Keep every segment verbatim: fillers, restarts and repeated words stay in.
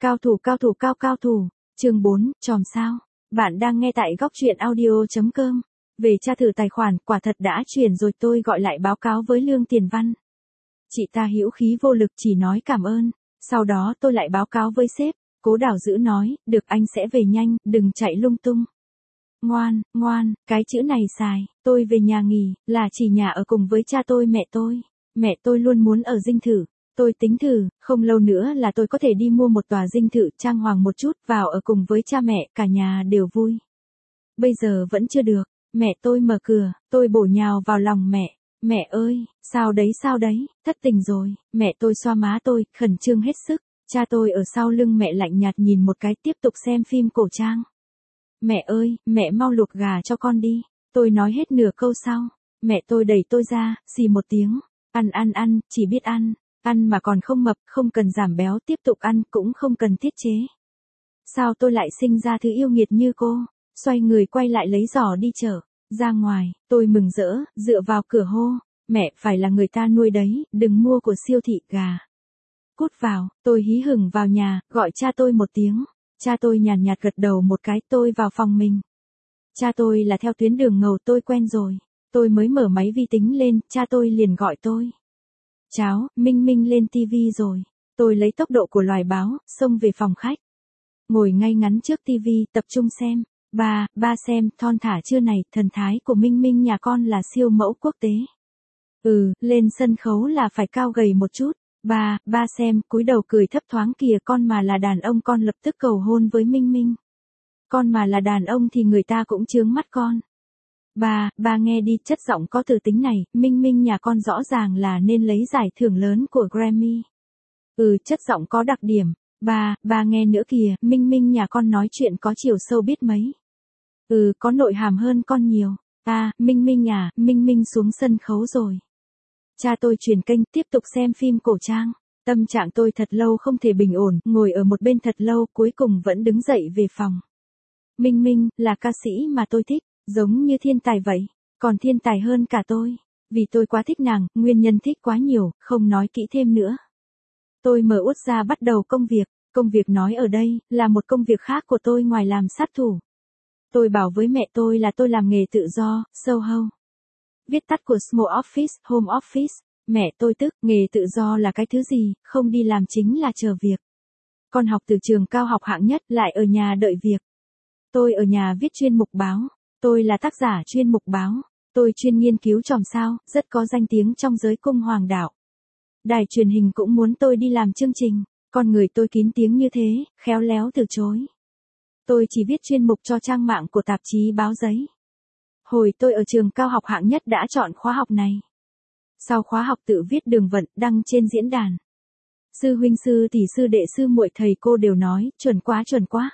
Cao thủ cao thủ cao cao thủ, chương bốn, chòm sao. Bạn đang nghe tại góc truyện audio.com. Về tra thử tài khoản, quả thật đã chuyển rồi, tôi gọi lại báo cáo với Lương Tiền Văn. Chị ta hữu khí vô lực chỉ nói cảm ơn. Sau đó tôi lại báo cáo với sếp, Cố Đảo Dữ nói, được anh sẽ về nhanh, đừng chạy lung tung. Ngoan, ngoan, cái chữ này xài, tôi về nhà nghỉ, là chỉ nhà ở cùng với cha tôi mẹ tôi. Mẹ tôi luôn muốn ở dinh thự. Tôi tính thử, không lâu nữa là tôi có thể đi mua một tòa dinh thự trang hoàng một chút, vào ở cùng với cha mẹ, cả nhà đều vui. Bây giờ vẫn chưa được, mẹ tôi mở cửa, tôi bổ nhào vào lòng mẹ. Mẹ ơi, sao đấy sao đấy, thất tình rồi, mẹ tôi xoa má tôi, khẩn trương hết sức. Cha tôi ở sau lưng mẹ lạnh nhạt nhìn một cái, tiếp tục xem phim cổ trang. Mẹ ơi, mẹ mau luộc gà cho con đi. Tôi nói hết nửa câu sau, mẹ tôi đẩy tôi ra, xì một tiếng. Ăn ăn ăn, chỉ biết ăn. Ăn mà còn không mập, không cần giảm béo, tiếp tục ăn, cũng không cần tiết chế. Sao tôi lại sinh ra thứ yêu nghiệt như cô? Xoay người quay lại lấy giỏ đi chợ. Ra ngoài, tôi mừng rỡ, dựa vào cửa hô. Mẹ, phải là người ta nuôi đấy, đừng mua của siêu thị gà. Cút vào, tôi hí hửng vào nhà, gọi cha tôi một tiếng. Cha tôi nhàn nhạt gật đầu một cái, tôi vào phòng mình. Cha tôi là theo tuyến đường ngầu, tôi quen rồi. Tôi mới mở máy vi tính lên, cha tôi liền gọi tôi. Cháu, Minh Minh lên tivi rồi. Tôi lấy tốc độ của loài báo, xông về phòng khách. Ngồi ngay ngắn trước tivi, tập trung xem. Ba, ba xem, thon thả chưa này, thần thái của Minh Minh nhà con là siêu mẫu quốc tế. Ừ, lên sân khấu là phải cao gầy một chút. Ba, ba xem, cúi đầu cười thấp thoáng kìa, con mà là đàn ông con lập tức cầu hôn với Minh Minh. Con mà là đàn ông thì người ta cũng chướng mắt con. Ba, ba nghe đi, chất giọng có từ tính này, Minh Minh nhà con rõ ràng là nên lấy giải thưởng lớn của Grammy. Ừ, chất giọng có đặc điểm. Ba, ba nghe nữa kìa, Minh Minh nhà con nói chuyện có chiều sâu biết mấy. Ừ, có nội hàm hơn con nhiều. À, Minh Minh à, Minh Minh xuống sân khấu rồi. Cha tôi chuyển kênh, tiếp tục xem phim cổ trang. Tâm trạng tôi thật lâu không thể bình ổn, ngồi ở một bên thật lâu, cuối cùng vẫn đứng dậy về phòng. Minh Minh, là ca sĩ mà tôi thích. Giống như thiên tài vậy, còn thiên tài hơn cả tôi. Vì tôi quá thích nàng, nguyên nhân thích quá nhiều, không nói kỹ thêm nữa. Tôi mở út ra bắt đầu công việc. Công việc nói ở đây, là một công việc khác của tôi ngoài làm sát thủ. Tôi bảo với mẹ tôi là tôi làm nghề tự do, Soho. Viết tắt của Small Office, Home Office. Mẹ tôi tức, nghề tự do là cái thứ gì, không đi làm chính là chờ việc. Con học từ trường cao học hạng nhất, lại ở nhà đợi việc. Tôi ở nhà viết chuyên mục báo. Tôi là tác giả chuyên mục báo. Tôi chuyên nghiên cứu chòm sao, rất có danh tiếng trong giới cung hoàng đạo. Đài truyền hình cũng muốn tôi đi làm chương trình. Con người tôi kín tiếng như thế, khéo léo từ chối. Tôi chỉ viết chuyên mục cho trang mạng của tạp chí báo giấy. Hồi tôi ở trường cao học hạng nhất đã chọn khóa học này. Sau khóa học tự viết đường vận, đăng trên diễn đàn. Sư huynh sư tỷ sư đệ sư muội thầy cô đều nói, chuẩn quá chuẩn quá.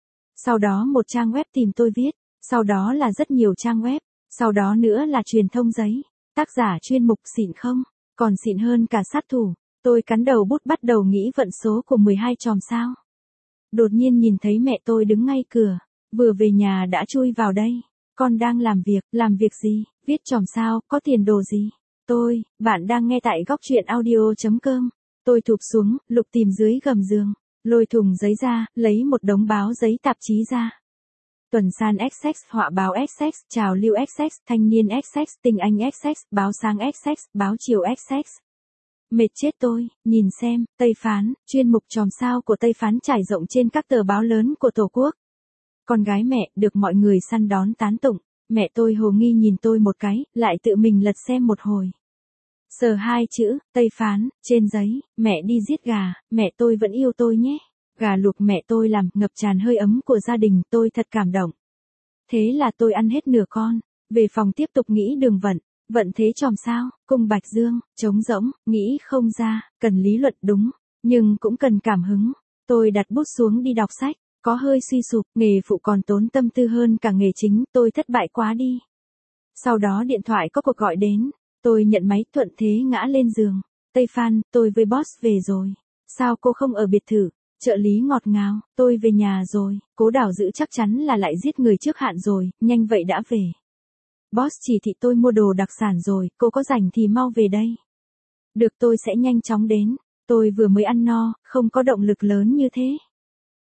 Sau đó một trang web tìm tôi viết. Sau đó là rất nhiều trang web, sau đó nữa là truyền thông giấy, tác giả chuyên mục xịn không, còn xịn hơn cả sát thủ. Tôi cắn đầu bút bắt đầu nghĩ vận số của mười hai chòm sao. Đột nhiên nhìn thấy mẹ tôi đứng ngay cửa, vừa về nhà đã chui vào đây. Con đang làm việc, làm việc gì, viết chòm sao, có tiền đồ gì? Tôi, bạn đang nghe tại góc truyện audio.com. Tôi thụp xuống, lục tìm dưới gầm giường, lôi thùng giấy ra, lấy một đống báo giấy tạp chí ra. Tuần san ích ích, họa báo ích ích, trào lưu ích ích, thanh niên ích ích, tinh anh ích ích, báo sáng ích ích, báo chiều ích ích. Mệt chết tôi, nhìn xem, Tây Phán, chuyên mục chòm sao của Tây Phán trải rộng trên các tờ báo lớn của Tổ quốc. Con gái mẹ, được mọi người săn đón tán tụng, mẹ tôi hồ nghi nhìn tôi một cái, lại tự mình lật xem một hồi. Sờ hai chữ, Tây Phán, trên giấy, mẹ đi giết gà, mẹ tôi vẫn yêu tôi nhé. Gà luộc mẹ tôi làm, ngập tràn hơi ấm của gia đình, tôi thật cảm động. Thế là tôi ăn hết nửa con, về phòng tiếp tục nghĩ đường vận, vận thế chòm sao, cung bạch dương, trống rỗng, nghĩ không ra, cần lý luận đúng, nhưng cũng cần cảm hứng. Tôi đặt bút xuống đi đọc sách, có hơi suy sụp, nghề phụ còn tốn tâm tư hơn cả nghề chính, tôi thất bại quá đi. Sau đó điện thoại có cuộc gọi đến, tôi nhận máy thuận thế ngã lên giường. Tây Phan, tôi với boss về rồi. Sao cô không ở biệt thự? Trợ lý ngọt ngào, tôi về nhà rồi, Cố Đảo Dữ chắc chắn là lại giết người trước hạn rồi, nhanh vậy đã về. Boss chỉ thị tôi mua đồ đặc sản rồi, cô có rảnh thì mau về đây. Được, tôi sẽ nhanh chóng đến, tôi vừa mới ăn no, không có động lực lớn như thế.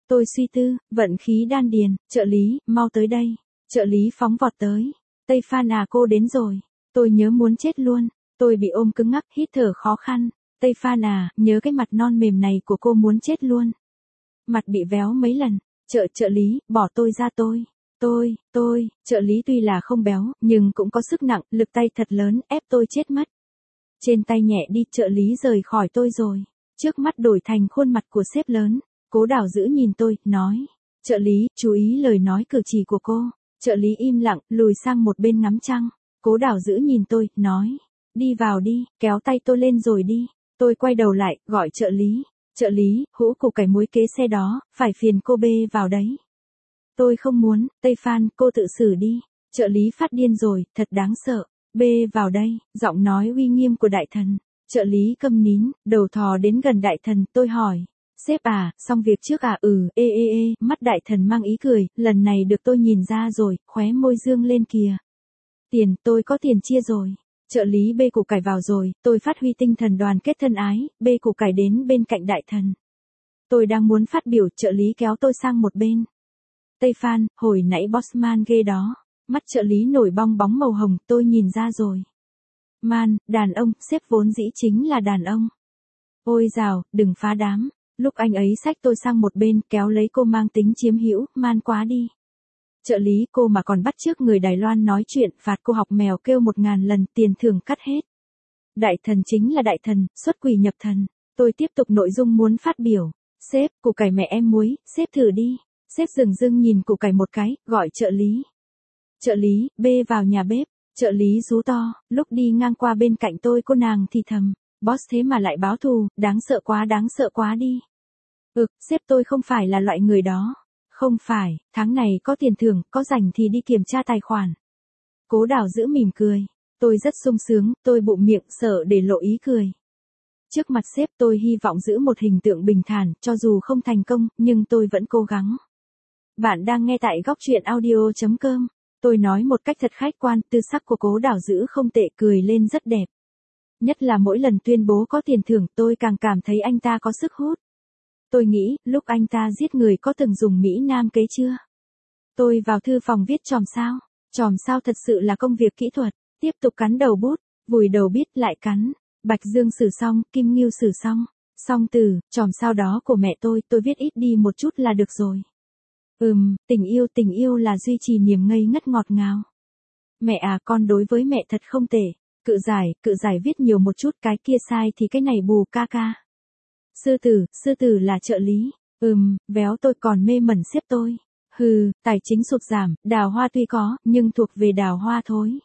Tôi suy tư, vận khí đan điền, trợ lý, mau tới đây. Trợ lý phóng vọt tới. Tây Phan à, cô đến rồi. Tôi nhớ muốn chết luôn. Tôi bị ôm cứng ngắc, hít thở khó khăn. Tây Phan à, nhớ cái mặt non mềm này của cô muốn chết luôn. Mặt bị véo mấy lần. Trợ trợ lý, bỏ tôi ra tôi. Tôi, tôi, trợ lý tuy là không béo, nhưng cũng có sức nặng, lực tay thật lớn, ép tôi chết mất. Trên tay nhẹ đi, trợ lý rời khỏi tôi rồi. Trước mắt đổi thành khuôn mặt của sếp lớn. Cố Đào giữ nhìn tôi, nói. Trợ lý, chú ý lời nói cử chỉ của cô. Trợ lý im lặng, lùi sang một bên ngắm trăng. Cố Đào giữ nhìn tôi, nói. Đi vào đi, kéo tay tôi lên rồi đi. Tôi quay đầu lại, gọi trợ lý. Trợ lý, hũ củ cải muối kế xe đó, phải phiền cô bê vào đấy. Tôi không muốn, Tây Phan, cô tự xử đi. Trợ lý phát điên rồi, thật đáng sợ. Bê vào đây, giọng nói uy nghiêm của đại thần. Trợ lý câm nín, đầu thò đến gần đại thần, tôi hỏi. Sếp à, xong việc trước à, ừ, ê ê ê, mắt đại thần mang ý cười, lần này được tôi nhìn ra rồi, khóe môi dương lên kìa. Tiền, tôi có tiền chia rồi. Trợ lý bê củ cải vào rồi, tôi phát huy tinh thần đoàn kết thân ái, bê củ cải đến bên cạnh đại thần. Tôi đang muốn phát biểu, trợ lý kéo tôi sang một bên. Tây Phan, hồi nãy bossman ghê đó. Mắt trợ lý nổi bong bóng màu hồng, tôi nhìn ra rồi. Man, đàn ông, sếp vốn dĩ chính là đàn ông. Ôi dào, đừng phá đám. Lúc anh ấy xách tôi sang một bên, kéo lấy cô mang tính chiếm hữu, man quá đi. Trợ lý, cô mà còn bắt chước người Đài Loan nói chuyện, phạt cô học mèo kêu một ngàn lần, tiền thưởng cắt hết. Đại thần chính là đại thần, xuất quỷ nhập thần. Tôi tiếp tục nội dung muốn phát biểu. Sếp, củ cải mẹ em muối, sếp thử đi. Sếp dừng dưng nhìn củ cải một cái, gọi trợ lý. Trợ lý, bê vào nhà bếp. Trợ lý rú to, lúc đi ngang qua bên cạnh tôi cô nàng thì thầm. Boss thế mà lại báo thù, đáng sợ quá đáng sợ quá đi. Ực, sếp tôi không phải là loại người đó. Không phải, tháng này có tiền thưởng, có rảnh thì đi kiểm tra tài khoản. Cố Đào giữ mỉm cười. Tôi rất sung sướng, tôi bụng miệng sợ để lộ ý cười. Trước mặt sếp tôi hy vọng giữ một hình tượng bình thản, cho dù không thành công, nhưng tôi vẫn cố gắng. Bạn đang nghe tại góc truyện audio chấm com. Tôi nói một cách thật khách quan, tư sắc của Cố Đào giữ không tệ, cười lên rất đẹp. Nhất là mỗi lần tuyên bố có tiền thưởng tôi càng cảm thấy anh ta có sức hút. Tôi nghĩ, lúc anh ta giết người có từng dùng Mỹ Nam kế chưa? Tôi vào thư phòng viết chòm sao. Chòm sao thật sự là công việc kỹ thuật. Tiếp tục cắn đầu bút, vùi đầu bít lại cắn. Bạch Dương sử xong, Kim Ngưu sử xong. Xong từ, chòm sao đó của mẹ tôi, tôi viết ít đi một chút là được rồi. Ừm, tình yêu tình yêu là duy trì niềm ngây ngất ngọt ngào. Mẹ à, con đối với mẹ thật không tệ. Cự giải, cự giải viết nhiều một chút, cái kia sai thì cái này bù ca ca. Sư tử, sư tử là trợ lý. Ừm, béo tôi còn mê mẩn xếp tôi. Hừ, tài chính sụt giảm, đào hoa tuy có, nhưng thuộc về đào hoa thối.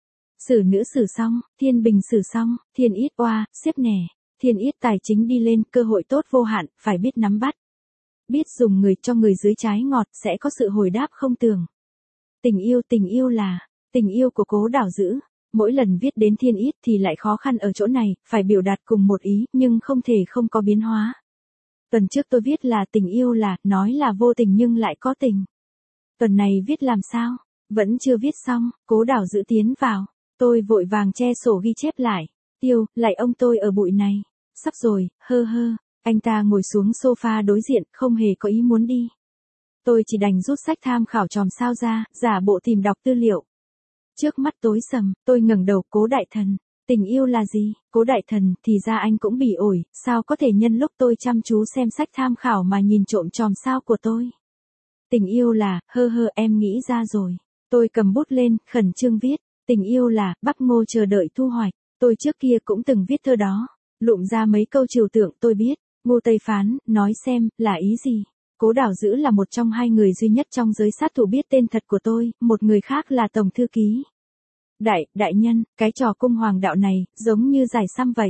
Sử nữ sử xong, thiên bình sử xong, thiên ít oa, xếp nè. Thiên ít tài chính đi lên, cơ hội tốt vô hạn, phải biết nắm bắt. Biết dùng người cho người dưới trái ngọt, sẽ có sự hồi đáp không tưởng. Tình yêu tình yêu là, tình yêu của Cố Đào giữ. Mỗi lần viết đến thiên ít thì lại khó khăn ở chỗ này, phải biểu đạt cùng một ý, nhưng không thể không có biến hóa. Tuần trước tôi viết là tình yêu là, nói là vô tình nhưng lại có tình. Tuần này viết làm sao? Vẫn chưa viết xong, Cố Đào giữ tiến vào. Tôi vội vàng che sổ ghi chép lại. Tiêu, lại ông tôi ở bụi này. Sắp rồi, hơ hơ. Anh ta ngồi xuống sofa đối diện, không hề có ý muốn đi. Tôi chỉ đành rút sách tham khảo chòm sao ra, giả bộ tìm đọc tư liệu. Trước mắt tối sầm, tôi ngẩng đầu, Cố đại thần. Tình yêu là gì? Cố đại thần, thì ra anh cũng bị ổi, sao có thể nhân lúc tôi chăm chú xem sách tham khảo mà nhìn trộm chòm sao của tôi? Tình yêu là, hơ hơ em nghĩ ra rồi. Tôi cầm bút lên, khẩn trương viết. Tình yêu là, bắp ngô chờ đợi thu hoạch. Tôi trước kia cũng từng viết thơ đó. Lụm ra mấy câu trừu tượng tôi biết. Ngô Tây Phán, nói xem, là ý gì? Cố Đào giữ là một trong hai người duy nhất trong giới sát thủ biết tên thật của tôi, một người khác là tổng thư ký. Đại, đại nhân, cái trò cung hoàng đạo này, giống như giải xăm vậy.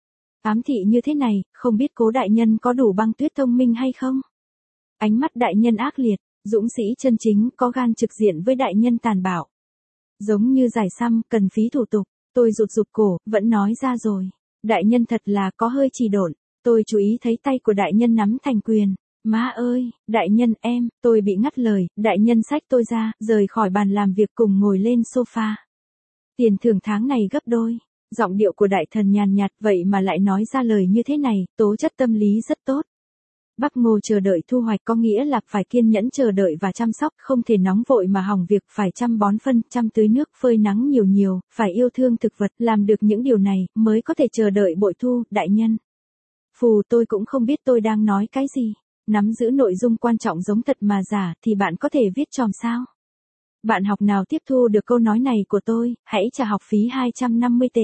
Ám thị như thế này, không biết Cố đại nhân có đủ băng tuyết thông minh hay không? Ánh mắt đại nhân ác liệt, dũng sĩ chân chính, có gan trực diện với đại nhân tàn bạo. Giống như giải xăm, cần phí thủ tục, tôi rụt rụt cổ, vẫn nói ra rồi. Đại nhân thật là có hơi trì độn, tôi chú ý thấy tay của đại nhân nắm thành quyền. Má ơi, đại nhân em, tôi bị ngắt lời, đại nhân xách tôi ra, rời khỏi bàn làm việc cùng ngồi lên sofa. Tiền thưởng tháng này gấp đôi. Giọng điệu của đại thần nhàn nhạt vậy mà lại nói ra lời như thế này, tố chất tâm lý rất tốt. Bắp ngô chờ đợi thu hoạch có nghĩa là phải kiên nhẫn chờ đợi và chăm sóc, không thể nóng vội mà hỏng việc, phải chăm bón phân, chăm tưới nước, phơi nắng nhiều nhiều, phải yêu thương thực vật, làm được những điều này mới có thể chờ đợi bội thu, đại nhân. Phù, tôi cũng không biết tôi đang nói cái gì. Nắm giữ nội dung quan trọng giống thật mà giả thì bạn có thể viết chòm sao. Bạn học nào tiếp thu được câu nói này của tôi, hãy trả học phí hai trăm năm mươi tể.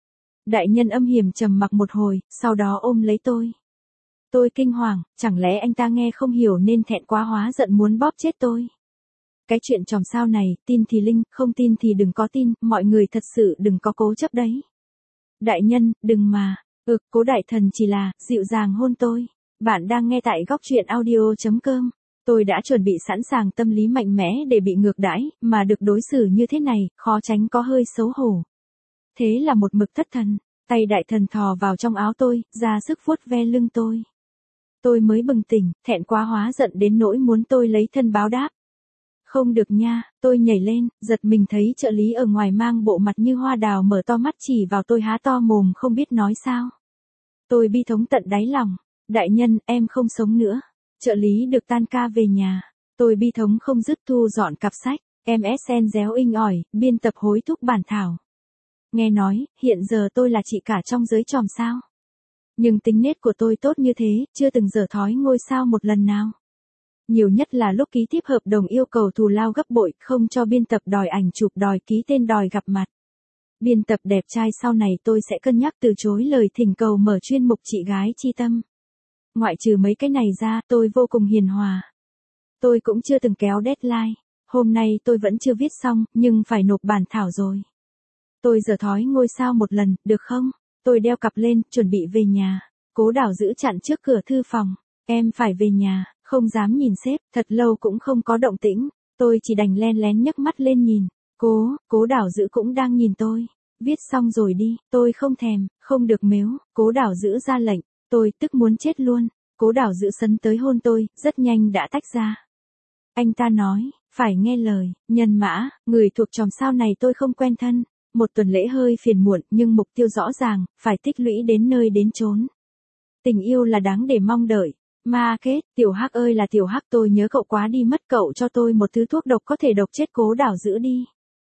Đại nhân âm hiểm trầm mặc một hồi, sau đó ôm lấy tôi. Tôi kinh hoàng, chẳng lẽ anh ta nghe không hiểu nên thẹn quá hóa giận muốn bóp chết tôi. Cái chuyện chòm sao này, tin thì linh, không tin thì đừng có tin, mọi người thật sự đừng có cố chấp đấy. Đại nhân, đừng mà, ừ, Cố đại thần chỉ là, dịu dàng hôn tôi. Bạn đang nghe tại góc truyện audio chấm com. Tôi đã chuẩn bị sẵn sàng tâm lý mạnh mẽ để bị ngược đãi, mà được đối xử như thế này, khó tránh có hơi xấu hổ. Thế là một mực thất thần, tay đại thần thò vào trong áo tôi, ra sức vuốt ve lưng tôi. Tôi mới bừng tỉnh, thẹn quá hóa giận đến nỗi muốn tôi lấy thân báo đáp. Không được nha, tôi nhảy lên, giật mình thấy trợ lý ở ngoài mang bộ mặt như hoa đào mở to mắt chỉ vào tôi há to mồm không biết nói sao. Tôi bi thống tận đáy lòng, đại nhân, em không sống nữa. Trợ lý được tan ca về nhà, tôi bi thống không dứt thu dọn cặp sách, em ét en réo inh ỏi, biên tập hối thúc bản thảo. Nghe nói, hiện giờ tôi là chị cả trong giới chòm sao. Nhưng tính nết của tôi tốt như thế, chưa từng dở thói ngôi sao một lần nào. Nhiều nhất là lúc ký tiếp hợp đồng yêu cầu thù lao gấp bội, không cho biên tập đòi ảnh chụp, đòi ký tên, đòi gặp mặt. Biên tập đẹp trai sau này tôi sẽ cân nhắc từ chối lời thỉnh cầu mở chuyên mục chị gái chi tâm. Ngoại trừ mấy cái này ra, tôi vô cùng hiền hòa. Tôi cũng chưa từng kéo deadline. Hôm nay tôi vẫn chưa viết xong, nhưng phải nộp bản thảo rồi. Tôi dở thói ngôi sao một lần, được không? Tôi đeo cặp lên, chuẩn bị về nhà. Cố Đảo giữ chặn trước cửa thư phòng. Em phải về nhà, không dám nhìn sếp, thật lâu cũng không có động tĩnh. Tôi chỉ đành len lén nhấc mắt lên nhìn. Cố, Cố Đảo giữ cũng đang nhìn tôi. Viết xong rồi đi, tôi không thèm, không được mếu. Cố Đảo giữ ra lệnh, tôi tức muốn chết luôn. Cố Đảo giữ sấn tới hôn tôi, rất nhanh đã tách ra. Anh ta nói, phải nghe lời, nhân mã, người thuộc chòm sao này tôi không quen thân. Một tuần lễ hơi phiền muộn nhưng mục tiêu rõ ràng, phải tích lũy đến nơi đến chốn. Tình yêu là đáng để mong đợi. Ma Kết, Tiểu Hắc ơi là Tiểu Hắc, tôi nhớ cậu quá đi mất, cậu cho tôi một thứ thuốc độc có thể độc chết Cố Đảo giữ đi.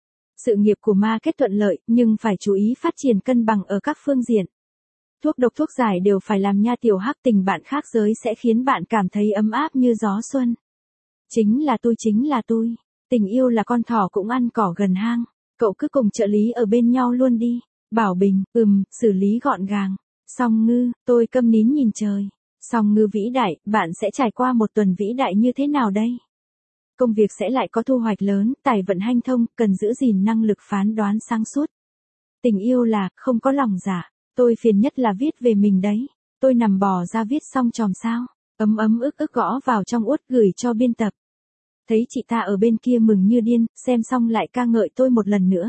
Sự nghiệp của Ma Kết thuận lợi, nhưng phải chú ý phát triển cân bằng ở các phương diện. Thuốc độc thuốc giải đều phải làm nha Tiểu Hắc, tình bạn khác giới sẽ khiến bạn cảm thấy ấm áp như gió xuân. Chính là tôi, chính là tôi. Tình yêu là con thỏ cũng ăn cỏ gần hang. Cậu cứ cùng trợ lý ở bên nhau luôn đi. Bảo Bình, ừm, xử lý gọn gàng. Song Ngư, tôi câm nín nhìn trời. Song Ngư vĩ đại, bạn sẽ trải qua một tuần vĩ đại như thế nào đây? Công việc sẽ lại có thu hoạch lớn, tài vận hanh thông, cần giữ gìn năng lực phán đoán sáng suốt. Tình yêu là, không có lòng dạ. Tôi phiền nhất là viết về mình đấy. Tôi nằm bò ra viết xong chòm sao. Ấm ấm ức ức gõ vào trong uất gửi cho biên tập. Thấy chị ta ở bên kia mừng như điên, xem xong lại ca ngợi tôi một lần nữa.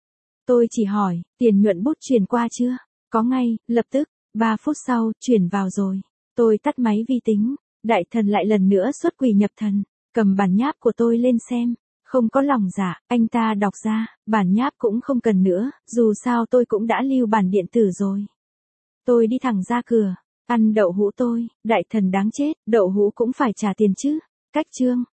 Tôi chỉ hỏi, tiền nhuận bút chuyển qua chưa? Có ngay, lập tức, ba phút sau, chuyển vào rồi. Tôi tắt máy vi tính, đại thần lại lần nữa xuất quỷ nhập thần, cầm bản nháp của tôi lên xem. Không có lòng dạ, anh ta đọc ra, bản nháp cũng không cần nữa, dù sao tôi cũng đã lưu bản điện tử rồi. Tôi đi thẳng ra cửa, ăn đậu hũ tôi, đại thần đáng chết, đậu hũ cũng phải trả tiền chứ. Cách chương.